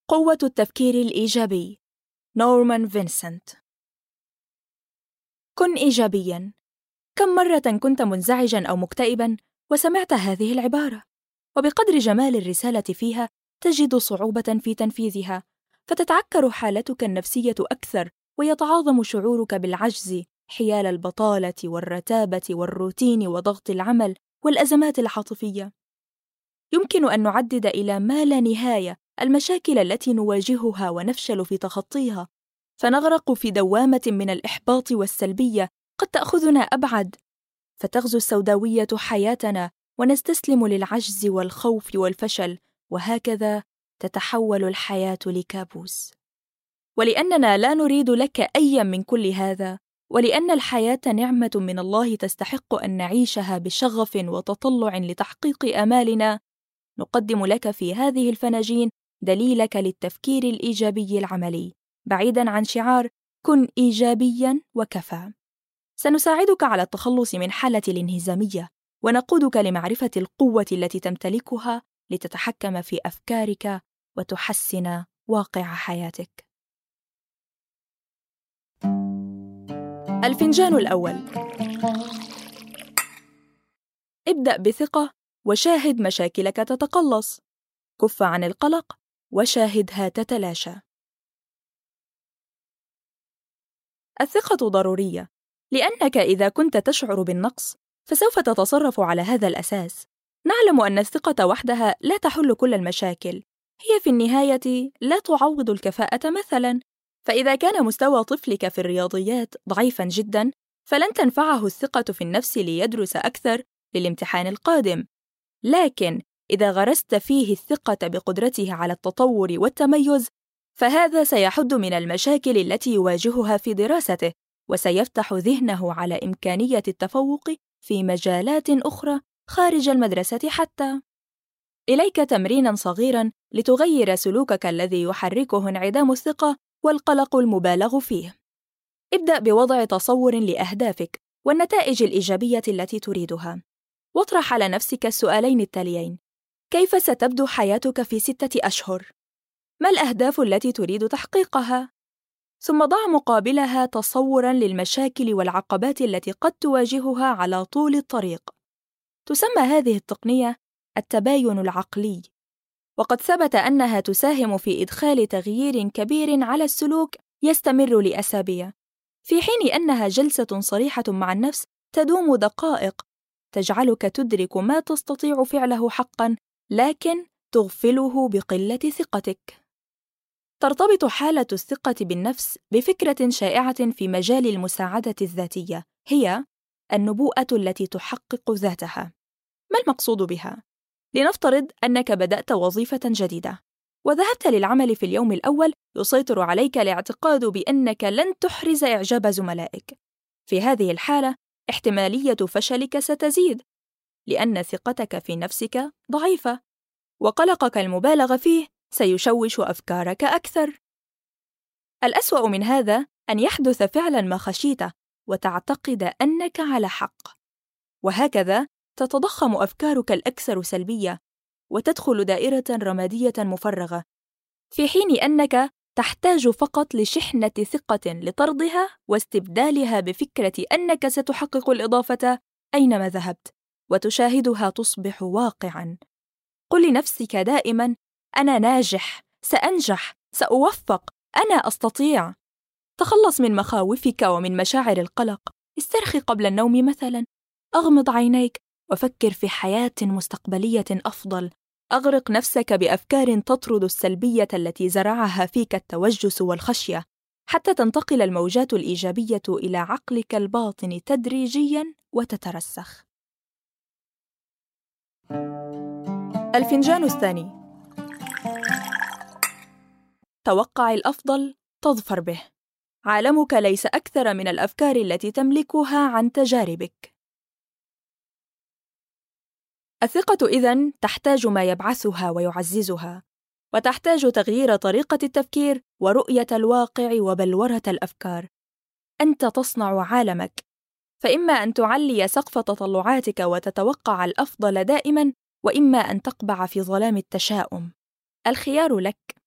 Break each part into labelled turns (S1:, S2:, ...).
S1: قوة التفكير الإيجابي. نورمان فينسنت. كن إيجابياً. كم مرة كنت منزعجاً أو مكتئباً وسمعت هذه العبارة، وبقدر جمال الرسالة فيها تجد صعوبة في تنفيذها، فتتعكر حالتك النفسية أكثر ويتعاظم شعورك بالعجز حيال البطالة والرتابة والروتين وضغط العمل والأزمات العاطفية. يمكن أن نعدد إلى ما لا نهاية المشاكل التي نواجهها ونفشل في تخطيها، فنغرق في دوامة من الإحباط والسلبية قد تأخذنا أبعد، فتغزو السوداوية حياتنا ونستسلم للعجز والخوف والفشل، وهكذا تتحول الحياة لكابوس. ولأننا لا نريد لك أيا من كل هذا، ولأن الحياة نعمة من الله تستحق أن نعيشها بشغف وتطلع لتحقيق آمالنا، نقدم لك في هذه الفناجين دليلك للتفكير الإيجابي العملي، بعيداً عن شعار كن إيجابياً وكفى. سنساعدك على التخلص من حالة الانهزامية، ونقودك لمعرفة القوة التي تمتلكها لتتحكم في أفكارك وتحسن واقع حياتك. الفنجان الأول. ابدأ بثقة وشاهد مشاكلك تتقلص. كف عن القلق وشاهدها تتلاشى. الثقة ضرورية، لأنك إذا كنت تشعر بالنقص فسوف تتصرف على هذا الأساس. نعلم أن الثقة وحدها لا تحل كل المشاكل، هي في النهاية لا تعوض الكفاءة مثلاً، فإذا كان مستوى طفلك في الرياضيات ضعيفاً جداً فلن تنفعه الثقة في النفس ليدرس أكثر للامتحان القادم. لكن إذا غرست فيه الثقة بقدرته على التطور والتميز، فهذا سيحد من المشاكل التي يواجهها في دراسته، وسيفتح ذهنه على إمكانية التفوق في مجالات أخرى خارج المدرسة حتى. إليك تمريناً صغيراً لتغير سلوكك الذي يحركه انعدام الثقة والقلق المبالغ فيه. ابدأ بوضع تصور لأهدافك والنتائج الإيجابية التي تريدها، واطرح على نفسك السؤالين التاليين: كيف ستبدو حياتك في 6 أشهر؟ ما الأهداف التي تريد تحقيقها؟ ثم ضع مقابلها تصوراً للمشاكل والعقبات التي قد تواجهها على طول الطريق. تسمى هذه التقنية التباين العقلي، وقد ثبت أنها تساهم في إدخال تغيير كبير على السلوك يستمر لأسابيع، في حين أنها جلسة صريحة مع النفس تدوم دقائق، تجعلك تدرك ما تستطيع فعله حقاً، لكن تغفله بقلة ثقتك. ترتبط حالة الثقة بالنفس بفكرة شائعة في مجال المساعدة الذاتية، هي النبوءة التي تحقق ذاتها. ما المقصود بها؟ لنفترض أنك بدأت وظيفة جديدة، وذهبت للعمل في اليوم الأول يسيطر عليك الاعتقاد بأنك لن تحرز إعجاب زملائك. في هذه الحالة، احتمالية فشلك ستزيد، لأن ثقتك في نفسك ضعيفة، وقلقك المبالغ فيه سيشوش أفكارك أكثر. الأسوأ من هذا أن يحدث فعلاً ما خشيته وتعتقد أنك على حق، وهكذا تتضخم أفكارك الأكثر سلبية وتدخل دائرة رمادية مفرغة، في حين أنك تحتاج فقط لشحنة ثقة لطردها واستبدالها بفكرة أنك ستحقق الإضافة أينما ذهبت، وتشاهدها تصبح واقعاً. قل لنفسك دائماً: أنا ناجح، سأنجح، سأوفق، أنا أستطيع. تخلص من مخاوفك ومن مشاعر القلق. استرخي قبل النوم مثلاً، أغمض عينيك وفكر في حياة مستقبلية أفضل. أغرق نفسك بأفكار تطرد السلبية التي زرعها فيك التوجس والخشية، حتى تنتقل الموجات الإيجابية إلى عقلك الباطن تدريجياً وتترسخ. الفنجان الثاني. توقع الأفضل تظفر به. عالمك ليس أكثر من الأفكار التي تملكها عن تجاربك. الثقة إذن تحتاج ما يبعثها ويعززها، وتحتاج تغيير طريقة التفكير ورؤية الواقع وبلورة الأفكار. أنت تصنع عالمك، فإما أن تعلي سقف تطلعاتك وتتوقع الأفضل دائماً، وإما أن تقبع في ظلام التشاؤم. الخيار لك.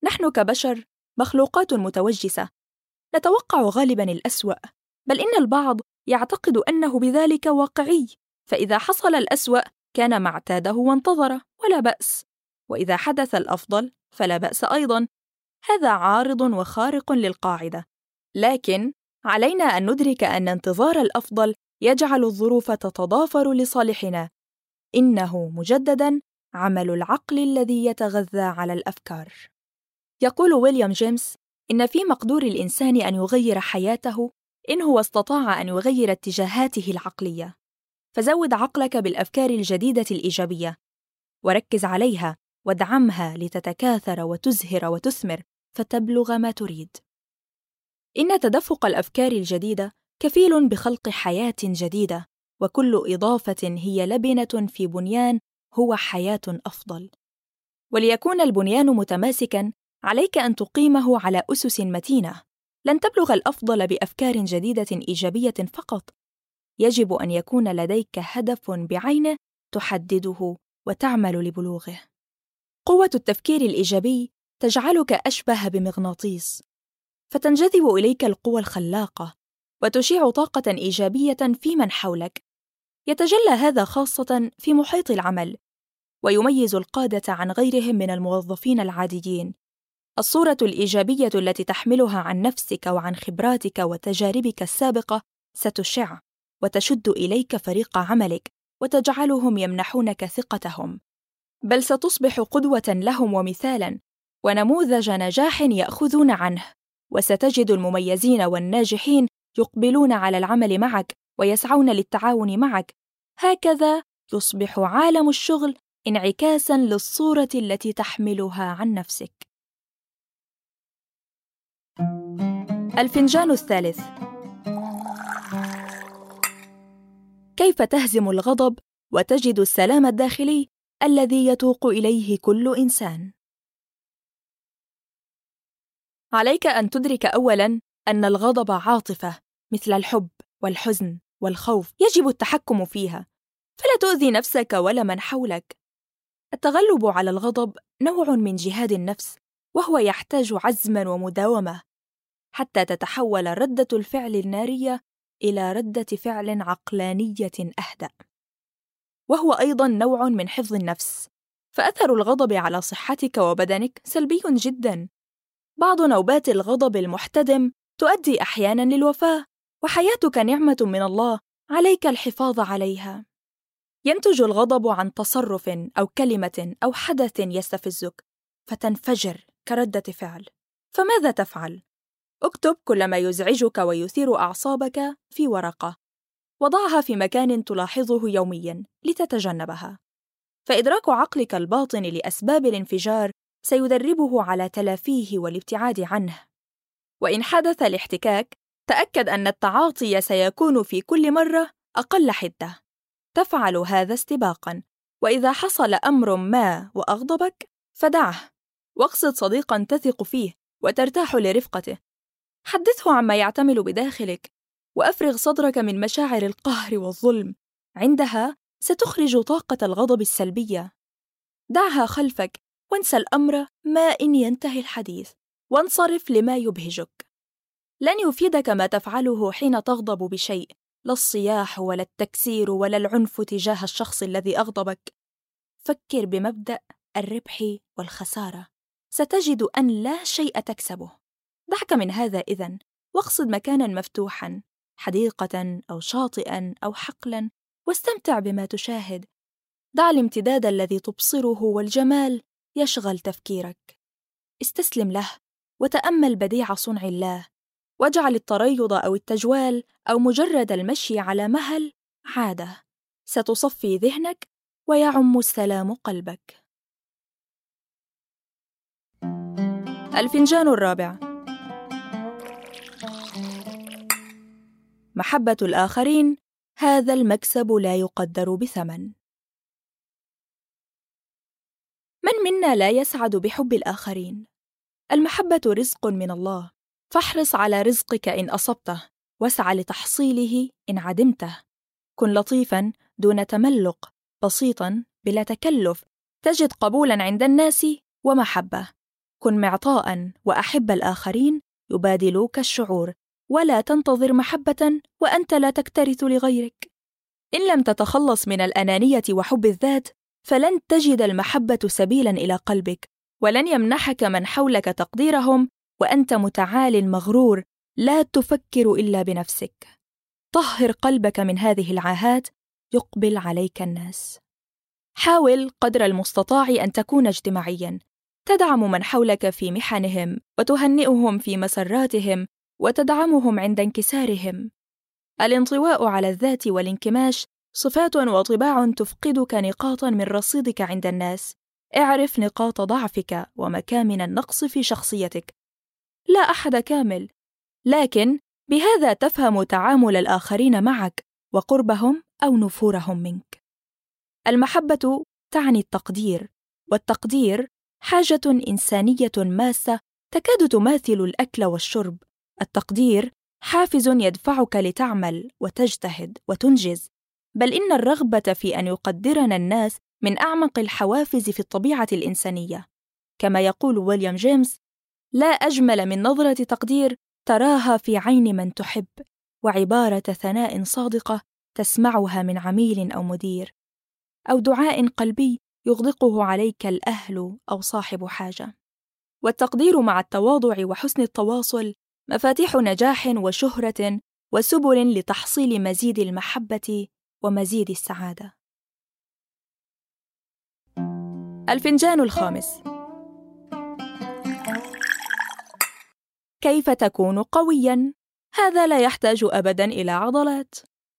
S1: نحن كبشر مخلوقات متوجسة، نتوقع غالباً الأسوأ، بل إن البعض يعتقد أنه بذلك واقعي، فإذا حصل الأسوأ كان ما اعتاده وانتظره ولا بأس، وإذا حدث الأفضل فلا بأس أيضاً. هذا عارض وخارق للقاعدة، لكن علينا أن ندرك أن انتظار الأفضل يجعل الظروف تتضافر لصالحنا. إنه مجدداً عمل العقل الذي يتغذى على الأفكار. يقول ويليام جيمس إن في مقدور الإنسان أن يغير حياته إن هو استطاع أن يغير اتجاهاته العقلية. فزود عقلك بالأفكار الجديدة الإيجابية، وركز عليها وادعمها لتتكاثر وتزهر وتثمر فتبلغ ما تريد. إن تدفق الأفكار الجديدة كفيل بخلق حياة جديدة، وكل إضافة هي لبنة في بنيان هو حياة أفضل. وليكون البنيان متماسكاً عليك أن تقيمه على أسس متينة. لن تبلغ الأفضل بأفكار جديدة إيجابية فقط، يجب أن يكون لديك هدف بعينه تحدده وتعمل لبلوغه. قوة التفكير الإيجابي تجعلك أشبه بمغناطيس، فتنجذب إليك القوى الخلاقة وتشيع طاقة إيجابية في من حولك. يتجلى هذا خاصة في محيط العمل، ويميز القادة عن غيرهم من الموظفين العاديين. الصورة الإيجابية التي تحملها عن نفسك وعن خبراتك وتجاربك السابقة ستشع وتشد إليك فريق عملك وتجعلهم يمنحونك ثقتهم، بل ستصبح قدوة لهم ومثالاً ونموذج نجاح يأخذون عنه. وستجد المميزين والناجحين يقبلون على العمل معك ويسعون للتعاون معك. هكذا يصبح عالم الشغل انعكاساً للصورة التي تحملها عن نفسك. الفنجان الثالث. كيف تهزم الغضب وتجد السلام الداخلي الذي يتوق إليه كل إنسان؟ عليك أن تدرك أولاً أن الغضب عاطفة مثل الحب والحزن والخوف، يجب التحكم فيها، فلا تؤذي نفسك ولا من حولك. التغلب على الغضب نوع من جهاد النفس، وهو يحتاج عزماً ومداومة حتى تتحول ردة الفعل النارية إلى ردة فعل عقلانية أهدأ. وهو أيضاً نوع من حفظ النفس، فأثر الغضب على صحتك وبدنك سلبي جداً. بعض نوبات الغضب المحتدم تؤدي أحياناً للوفاة، وحياتك نعمة من الله، عليك الحفاظ عليها. ينتج الغضب عن تصرف أو كلمة أو حدث يستفزك فتنفجر كردة فعل. فماذا تفعل؟ اكتب كل ما يزعجك ويثير أعصابك في ورقة، وضعها في مكان تلاحظه يومياً لتتجنبها. فإدراك عقلك الباطن لأسباب الانفجار سيدربه على تلافيه والابتعاد عنه. وإن حدث الاحتكاك، تأكد أن التعاطي سيكون في كل مرة أقل حدة. تفعل هذا استباقاً، وإذا حصل أمر ما وأغضبك فدعه، واقصد صديقاً تثق فيه وترتاح لرفقته. حدثه عما يعتمل بداخلك، وأفرغ صدرك من مشاعر القهر والظلم. عندها ستخرج طاقة الغضب السلبية. دعها خلفك وانسى الأمر ما إن ينتهي الحديث، وانصرف لما يبهجك. لن يفيدك ما تفعله حين تغضب بشيء، لا الصياح ولا التكسير ولا العنف تجاه الشخص الذي أغضبك. فكر بمبدأ الربح والخسارة، ستجد أن لا شيء تكسبه. دعك من هذا إذن، واقصد مكاناً مفتوحاً، حديقة أو شاطئاً أو حقلاً، واستمتع بما تشاهد. دع الامتداد الذي تبصره والجمال يشغل تفكيرك. استسلم له وتأمل بديع صنع الله، واجعل التريض أو التجوال أو مجرد المشي على مهل عادة. ستصفي ذهنك ويعم السلام قلبك. الفنجان الرابع. محبة الآخرين، هذا المكسب لا يقدر بثمن. من منا لا يسعد بحب الآخرين؟ المحبة رزق من الله، فاحرص على رزقك إن أصبته، واسع لتحصيله إن عدمته. كن لطيفاً دون تملق، بسيطاً بلا تكلف، تجد قبولاً عند الناس ومحبة. كن معطاء وأحب الآخرين يبادلوك الشعور، ولا تنتظر محبة وأنت لا تكترث لغيرك. إن لم تتخلص من الأنانية وحب الذات، فلن تجد المحبة سبيلاً إلى قلبك، ولن يمنحك من حولك تقديرهم وأنت متعال مغرور لا تفكر إلا بنفسك. طهر قلبك من هذه العاهات يقبل عليك الناس. حاول قدر المستطاع أن تكون اجتماعياً، تدعم من حولك في محنهم وتهنئهم في مسراتهم وتدعمهم عند انكسارهم. الانطواء على الذات والانكماش صفات وطباع تفقدك نقاطاً من رصيدك عند الناس. اعرف نقاط ضعفك ومكامن النقص في شخصيتك. لا أحد كامل، لكن بهذا تفهم تعامل الآخرين معك وقربهم أو نفورهم منك. المحبة تعني التقدير، والتقدير حاجة إنسانية ماسة تكاد تماثل الأكل والشرب. التقدير حافز يدفعك لتعمل وتجتهد وتنجز، بل إن الرغبة في أن يقدرنا الناس من أعمق الحوافز في الطبيعة الإنسانية. كما يقول ويليام جيمس: لا أجمل من نظرة تقدير تراها في عين من تحب، وعبارة ثناء صادقة تسمعها من عميل أو مدير، أو دعاء قلبي يغدقه عليك الأهل أو صاحب حاجة. والتقدير مع التواضع وحسن التواصل مفاتيح نجاح وشهرة وسبل لتحصيل مزيد المحبة ومزيد السعادة. الفنجان الخامس: كيف تكون قوياً؟ هذا لا يحتاج أبداً إلى عضلات.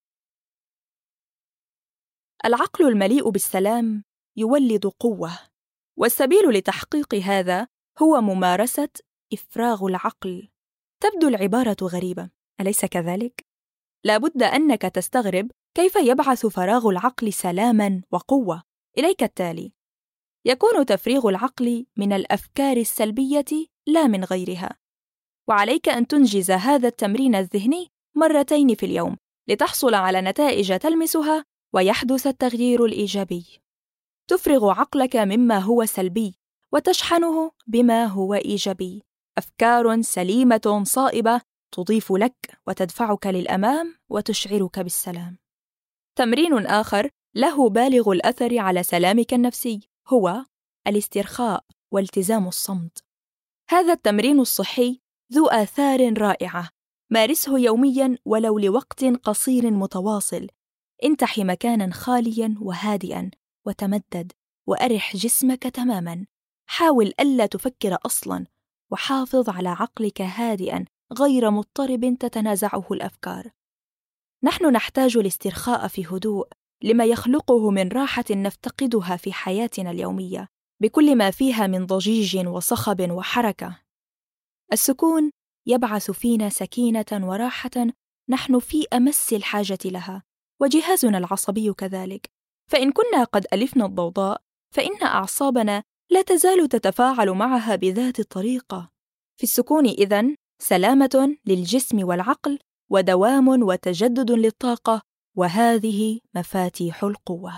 S1: العقل المليء بالسلام يولد قوة، والسبيل لتحقيق هذا هو ممارسة إفراغ العقل. تبدو العبارة غريبة، أليس كذلك؟ لابد أنك تستغرب كيف يبعث فراغ العقل سلاماً وقوة. إليك التالي: يكون تفريغ العقل من الأفكار السلبية لا من غيرها، وعليك أن تنجز هذا التمرين الذهني 2 مرات في اليوم لتحصل على نتائج تلمسها ويحدث التغيير الإيجابي. تفرغ عقلك مما هو سلبي وتشحنه بما هو إيجابي، أفكار سليمة صائبة تضيف لك وتدفعك للأمام وتشعرك بالسلام. تمرين آخر له بالغ الأثر على سلامك النفسي هو الاسترخاء والتزام الصمت. هذا التمرين الصحي ذو آثار رائعة. مارسه يومياً ولو لوقت قصير متواصل. انتحي مكاناً خالياً وهادئاً وتمدد وأرح جسمك تماماً. حاول ألا تفكر أصلاً، وحافظ على عقلك هادئاً غير مضطرب تتنازعه الأفكار. نحن نحتاج الاسترخاء في هدوء لما يخلقه من راحة نفتقدها في حياتنا اليومية بكل ما فيها من ضجيج وصخب وحركة. السكون يبعث فينا سكينة وراحة نحن في أمس الحاجة لها، وجهازنا العصبي كذلك. فإن كنا قد ألفنا الضوضاء، فإن أعصابنا لا تزال تتفاعل معها بذات الطريقة. في السكون إذن سلامة للجسم والعقل، ودوام وتجدد للطاقة، وهذه مفاتيح القوة.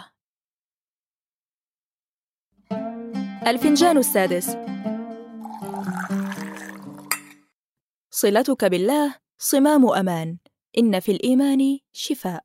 S1: الفنجان السادس: صلتك بالله صمام أمان، إن في الإيمان شفاء.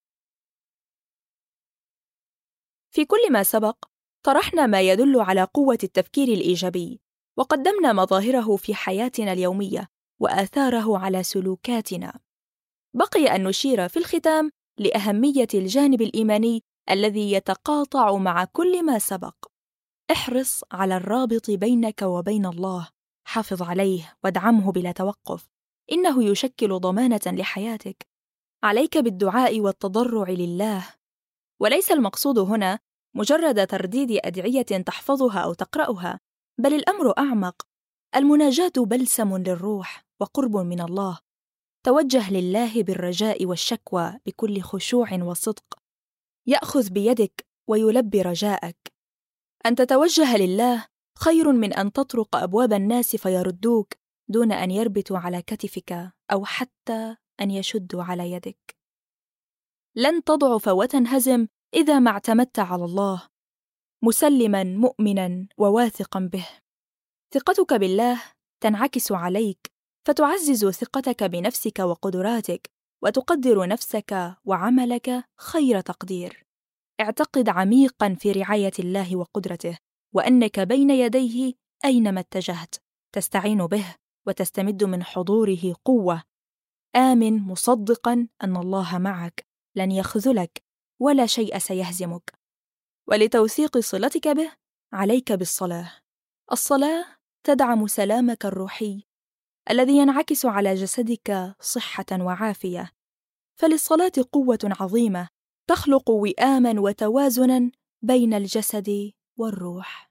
S1: في كل ما سبق طرحنا ما يدل على قوة التفكير الإيجابي، وقدمنا مظاهره في حياتنا اليومية وآثاره على سلوكاتنا. بقي أن نشير في الختام لأهمية الجانب الإيماني الذي يتقاطع مع كل ما سبق. احرص على الرابط بينك وبين الله، حافظ عليه وادعمه بلا توقف، إنه يشكل ضمانة لحياتك. عليك بالدعاء والتضرع لله، وليس المقصود هنا مجرد ترديد أدعية تحفظها أو تقرأها، بل الأمر أعمق. المناجاة بلسم للروح وقرب من الله. توجه لله بالرجاء والشكوى بكل خشوع وصدق، يأخذ بيدك ويلبي رجاءك. أن تتوجه لله خير من أن تطرق أبواب الناس فيردوك دون أن يربطوا على كتفك أو حتى أن يشدوا على يدك. لن تضعف وتنهزم إذا ما اعتمدت على الله، مسلما مؤمنا وواثقا به. ثقتك بالله تنعكس عليك، فتعزز ثقتك بنفسك وقدراتك، وتقدر نفسك وعملك خير تقدير. اعتقد عميقاً في رعاية الله وقدرته، وأنك بين يديه أينما اتجهت، تستعين به وتستمد من حضوره قوة. آمن مصدقاً أن الله معك، لن يخذلك ولا شيء سيهزمك. ولتوثيق صلتك به عليك بالصلاة. الصلاة تدعم سلامك الروحي الذي ينعكس على جسدك صحة وعافية، فللصلاة قوة عظيمة تخلق وئاماً وتوازناً بين الجسد والروح.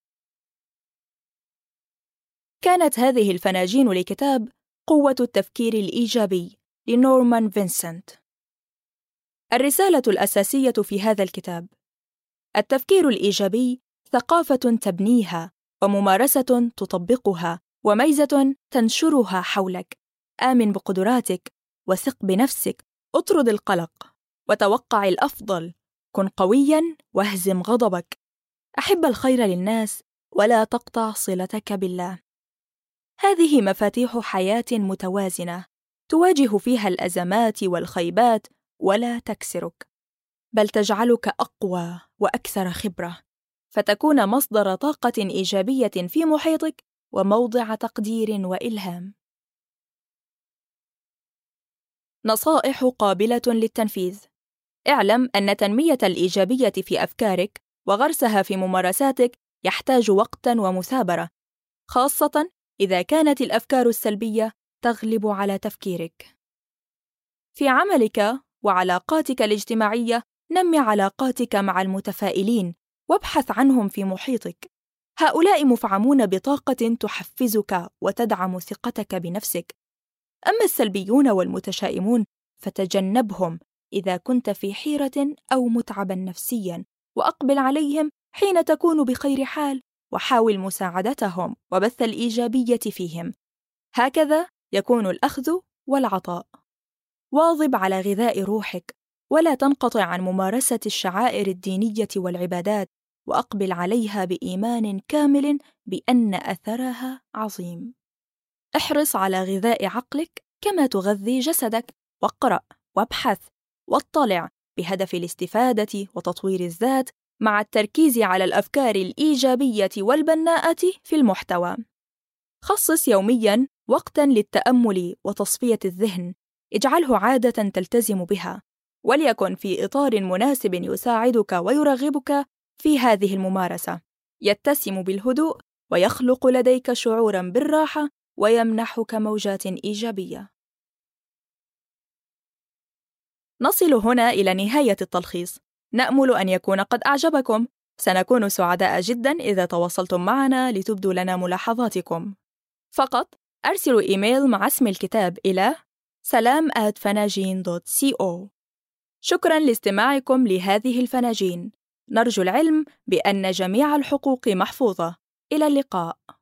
S1: كانت هذه الفناجين لكتاب قوة التفكير الإيجابي لنورمان فينسنت. الرسالة الأساسية في هذا الكتاب: التفكير الإيجابي ثقافة تبنيها، وممارسة تطبقها، وميزة تنشرها حولك. آمن بقدراتك، وثق بنفسك، اطرد القلق، وتوقع الأفضل. كن قوياً واهزم غضبك. أحب الخير للناس ولا تقطع صلتك بالله. هذه مفاتيح حياة متوازنة تواجه فيها الأزمات والخيبات ولا تكسرك، بل تجعلك أقوى وأكثر خبرة، فتكون مصدر طاقة إيجابية في محيطك وموضع تقدير وإلهام. نصائح قابلة للتنفيذ. اعلم أن تنمية الإيجابية في أفكارك وغرسها في ممارساتك يحتاج وقتاً ومثابرة، خاصة إذا كانت الأفكار السلبية تغلب على تفكيرك. في عملك وعلاقاتك الاجتماعية، نمي علاقاتك مع المتفائلين وابحث عنهم في محيطك. هؤلاء مفعمون بطاقة تحفزك وتدعم ثقتك بنفسك. أما السلبيون والمتشائمون فتجنبهم إذا كنت في حيرة أو متعبا نفسيا، وأقبل عليهم حين تكون بخير حال، وحاول مساعدتهم وبث الإيجابية فيهم. هكذا يكون الأخذ والعطاء. واظب على غذاء روحك، ولا تنقطع عن ممارسة الشعائر الدينية والعبادات، وأقبل عليها بإيمان كامل بأن أثرها عظيم. احرص على غذاء عقلك كما تغذي جسدك، واقرأ وابحث واطلع بهدف الاستفادة وتطوير الذات، مع التركيز على الأفكار الإيجابية والبناءة في المحتوى. خصص يومياً وقتاً للتأمل وتصفية الذهن، اجعله عادة تلتزم بها، وليكن في إطار مناسب يساعدك ويرغبك في هذه الممارسة. يتسم بالهدوء ويخلق لديك شعوراً بالراحة ويمنحك موجات إيجابية. نصل هنا إلى نهاية التلخيص. نأمل أن يكون قد أعجبكم. سنكون سعداء جداً إذا تواصلتم معنا لتبدوا لنا ملاحظاتكم. فقط أرسلوا إيميل مع اسم الكتاب إلى salam@fanajin.co. شكراً لاستماعكم لهذه الفناجين. نرجو العلم بأن جميع الحقوق محفوظة. إلى اللقاء.